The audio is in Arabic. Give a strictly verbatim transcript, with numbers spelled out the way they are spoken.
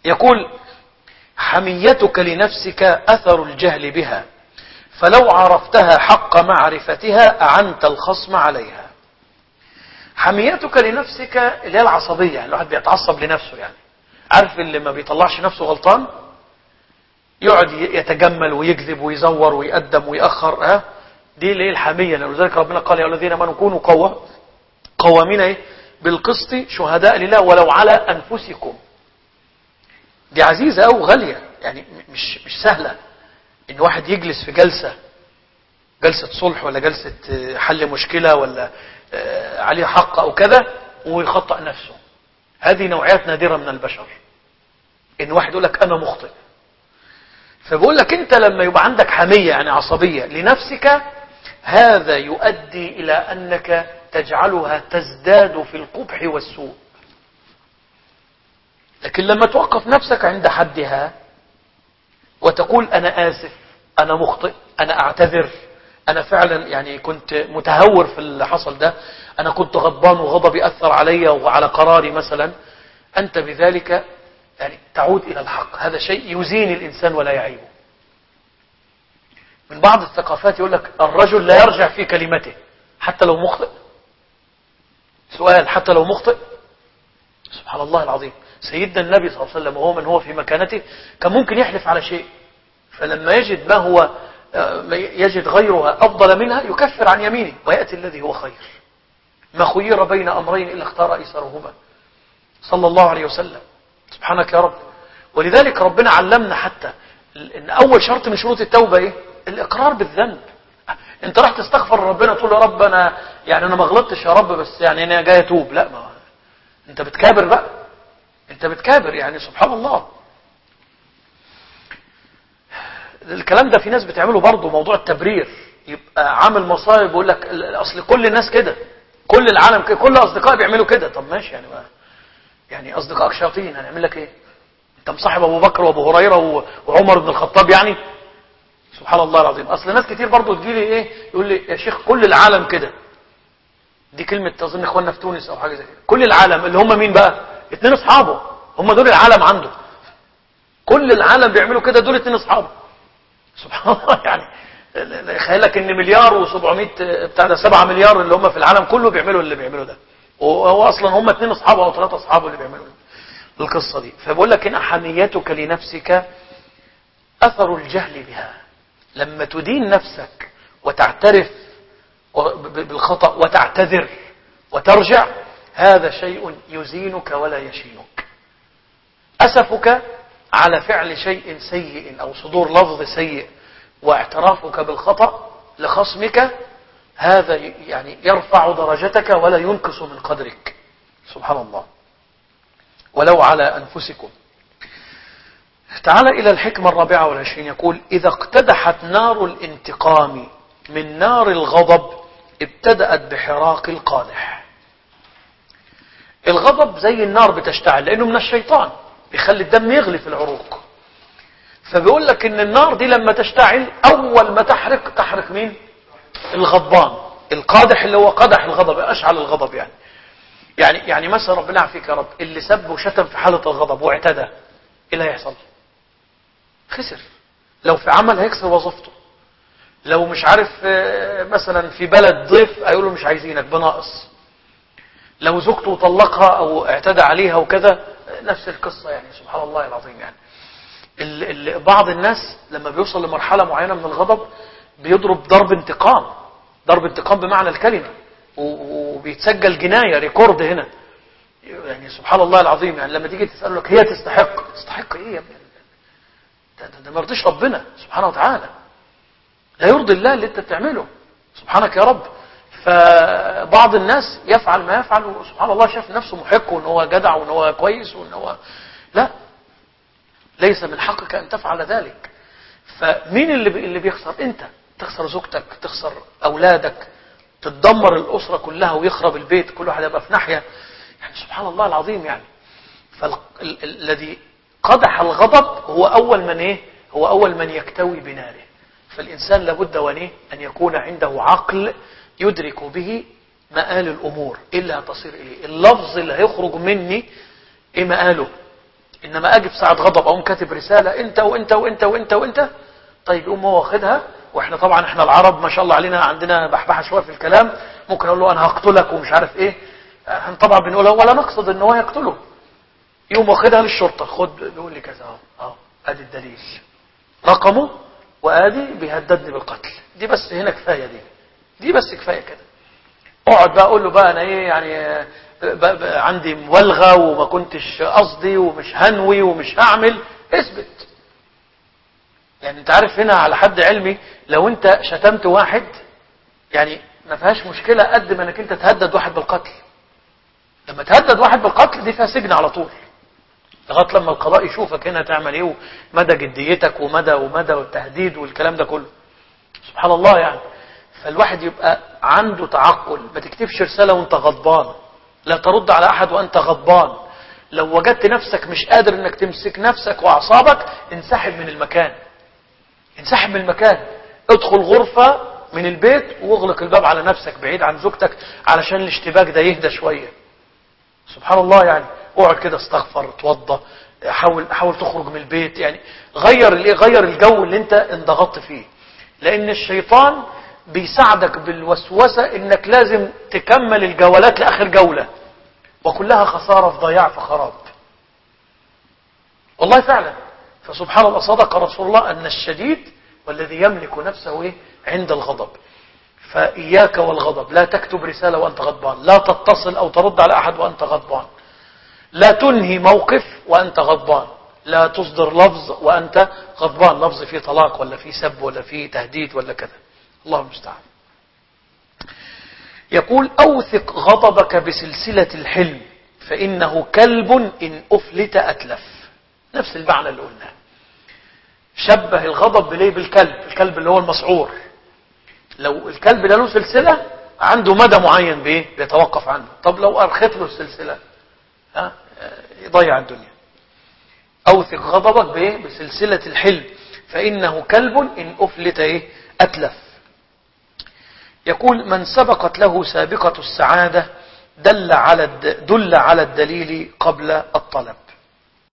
يقول حميتك لنفسك أثر الجهل بها، فلو عرفتها حق معرفتها أعنت الخصم عليها. حميتك لنفسك اللي هي العصبية، يعني الواحد بيتعصب لنفسه، يعني عارف اللي ما بيطلعش نفسه غلطان يقعد يتجمل ويكذب ويزور ويقدم ويأخر، ها دي اللي هي الحمية. لذلك ربنا قال يا الذين آمنوا كونوا قوا قوامين ايه بالقسط شهداء لله ولو على أنفسكم. دي عزيزة أو غالية، يعني مش مش سهلة إن واحد يجلس في جلسة جلسة صلح ولا جلسة حل مشكلة ولا عليه حق أو كذا ويخطأ نفسه. هذه نوعيات نادرة من البشر، إن واحد يقول لك أنا مخطئ. فبقول لك أنت لما يبقى عندك حمية يعني عصبية لنفسك، هذا يؤدي إلى أنك تجعلها تزداد في القبح والسوء. لكن لما توقف نفسك عند حدها وتقول أنا آسف، أنا مخطئ، أنا أعتذر، أنا فعلا يعني كنت متهور في اللي حصل ده، أنا كنت غضبان وغضبي أثر علي وعلى قراري مثلا، أنت بذلك يعني تعود إلى الحق. هذا شيء يزين الإنسان ولا يعيبه. من بعض الثقافات يقول لك الرجل لا يرجع في كلمته حتى لو مخطئ. سؤال، حتى لو مخطئ؟ سبحان الله العظيم. سيدنا النبي صلى الله عليه وسلم وهو من هو في مكانته كان ممكن يحلف على شيء، فلما يجد ما هو يجد غيرها أفضل منها يكفر عن يمينه ويأتي الذي هو خير. ما خير بين أمرين إلا اختار أيسرهما صلى الله عليه وسلم. سبحانك يا رب. ولذلك ربنا علمنا حتى إن أول شرط من شروط التوبة إيه؟ الإقرار بالذنب. أنت راح تستغفر ربنا تقول يا رب أنا يعني أنا ما غلطتش يا رب، بس يعني أنا جاي أتوب. لا، ما أنت بتكابر بقى، أنت بتكابر يعني. سبحان الله. الكلام ده في ناس بتعمله برضه، موضوع التبرير. يبقى عامل مصايب يقول لك أصل كل الناس كده، كل العالم كده، كل أصدقائي بيعملوا كده. طب ماشي يعني ما يعني أصدقائك شياطين، هنعمل لك إيه؟ أنت مصاحب أبو بكر وأبو هريرة وعمر بن الخطاب يعني. سبحان الله العظيم. أصل ناس كتير برضه تجي لي إيه يقول لي يا شيخ كل العالم كده. دي كلمة تظن إخواننا في تونس أو حاجة زي كده. كل العالم اللي هم مين بقى؟ اتنين أصحابه، هم دول العالم عنده. كل العالم بيعملوا كده، دول اتنين أصحابه. سبحان الله. يعني خيالك ان مليار وسبعمائة بتاع ده سبعة مليار اللي هم في العالم كله بيعملوا اللي بيعملوا ده، وهو اصلا هم اتنين اصحابه او ثلاثه اصحابه اللي بيعملوا القصه دي. فبقول لك هنا حميتك لنفسك اثر الجهل بها. لما تدين نفسك وتعترف بالخطأ وتعتذر وترجع، هذا شيء يزينك ولا يشينك. أسفك على فعل شيء سيء أو صدور لفظ سيء واعترافك بالخطأ لخصمك، هذا يعني يرفع درجتك ولا ينقص من قدرك. سبحان الله. ولو على أنفسكم. تعال إلى الحكمة الرابعة والعشرين. يقول إذا اقتدحت نار الانتقام من نار الغضب ابتدأت بحراق القادح. الغضب زي النار بتشتعل لأنه من الشيطان، بيخلي الدم يغلي في العروق. فبيقول لك ان النار دي لما تشتعل اول ما تحرق تحرق مين؟ الغضبان، القادح اللي هو قدح الغضب، اشعل الغضب يعني. يعني يعني مثلا ربنا يعافيك يا رب، اللي سب وشتم في حالة الغضب واعتدى، ايه اللي هيحصل؟ خسر. لو في عمل هيكسر وظيفته. لو مش عارف مثلا في بلد ضيف هيقولوا مش عايزينك بناقص. لو زوجته طلقها او اعتدى عليها وكذا نفس القصة يعني. سبحان الله العظيم. يعني ال ال بعض الناس لما بيوصل لمرحلة معينة من الغضب بيضرب ضرب انتقام، ضرب انتقام بمعنى الكلمة، وبيتسجل جناية ريكورد هنا يعني. سبحان الله العظيم. يعني لما تيجي تسأله لك هي تستحق، تستحق ايه يا ابني؟ ده, ده, ده ما يرضيش ربنا سبحانه وتعالى، لا يرضي الله اللي انت بتعمله. سبحانك يا رب. فبعض الناس يفعل ما يفعل وسبحان الله شاف نفسه محق وان هو جدع وان هو كويس وان هو لا، ليس من حقك ان تفعل ذلك. فمين اللي اللي بيخسر؟ انت تخسر زوجتك، تخسر اولادك، تتدمر الاسره كلها ويخرب البيت، كل واحد يبقى في ناحيه يعني. سبحان الله العظيم. يعني فالذي قدح الغضب هو اول من ايه هو اول من يكتوي بناره. فالانسان لابد وان ان يكون عنده عقل يدرك به مآل الامور، الا تصير اليه اللفظ اللي هيخرج مني ايه مآله. إنما أجي في ساعة غضب أقوم كاتب رسالة أنت وأنت وأنت وأنت وأنت، طيب يقوم هو واخدها. وإحنا طبعا إحنا العرب ما شاء الله علينا عندنا بحبحة شوية في الكلام، ممكن أقول له أنا هقتلك ومش عارف إيه، احنا طبعا بنقولها ولا نقصد إن هو يقتله. يقوم واخدها للشرطة، خد بيقول لي كذا أهو أهو أدي الدليل رقمه وآدي بيهددني بالقتل. دي بس هنا كفاية، دي دي بس كفاية كده. اقعد بقى اقول له بقى انا ايه يعني بقى بقى عندي مبالغه وما كنتش قصدي ومش هنوي ومش هعمل. اثبت. يعني انت عارف هنا على حد علمي لو انت شتمت واحد يعني ما فيهاش مشكله قد ما انك انت تهدد واحد بالقتل. لما تهدد واحد بالقتل دي فيها سجن على طول لغايه لما القضاء يشوفك هنا تعمل ايه ومدى جديتك ومدى ومدى والتهديد والكلام ده كله. سبحان الله يعني. فالواحد يبقى عنده تعقل، ما تكتبش رسالة وانت غضبان، لا ترد على أحد وانت غضبان. لو وجدت نفسك مش قادر انك تمسك نفسك وأعصابك انسحب من المكان، انسحب من المكان، ادخل غرفة من البيت واغلق الباب على نفسك بعيد عن زوجتك علشان الاشتباك ده يهدى شوية. سبحان الله يعني. اقعد كده استغفر، اتوضى، حاول حاول تخرج من البيت، يعني غير الايه غير الجو اللي انت انضغطت فيه. لأن الشيطان بيساعدك بالوسوسة انك لازم تكمل الجولات لاخر جولة وكلها خسارة في ضياع في خراب. والله فعلا. فسبحان الله صدق رسول الله ان الشديد والذي يملك نفسه إيه؟ عند الغضب. فإياك والغضب. لا تكتب رسالة وانت غضبان، لا تتصل او ترد على احد وانت غضبان، لا تنهي موقف وانت غضبان، لا تصدر لفظ وانت غضبان، لفظ فيه طلاق ولا فيه سب ولا فيه تهديد ولا كذا. الله المستعان. يقول أوثق غضبك بسلسلة الحلم فإنه كلب إن أفلت أتلف. نفس المعنى اللي قلناه. شبه الغضب بليه بالكلب، الكلب اللي هو المسعور. لو الكلب ده له سلسلة عنده مدى معين بيه بيتوقف عنه. طب لو أرخت له السلسلة ها يضيع الدنيا. أوثق غضبك بإيه؟ بسلسلة الحلم فإنه كلب إن أفلت إيه؟ أتلف. يقول من سبقت له سابقة السعادة دل على دل على الدليل قبل الطلب.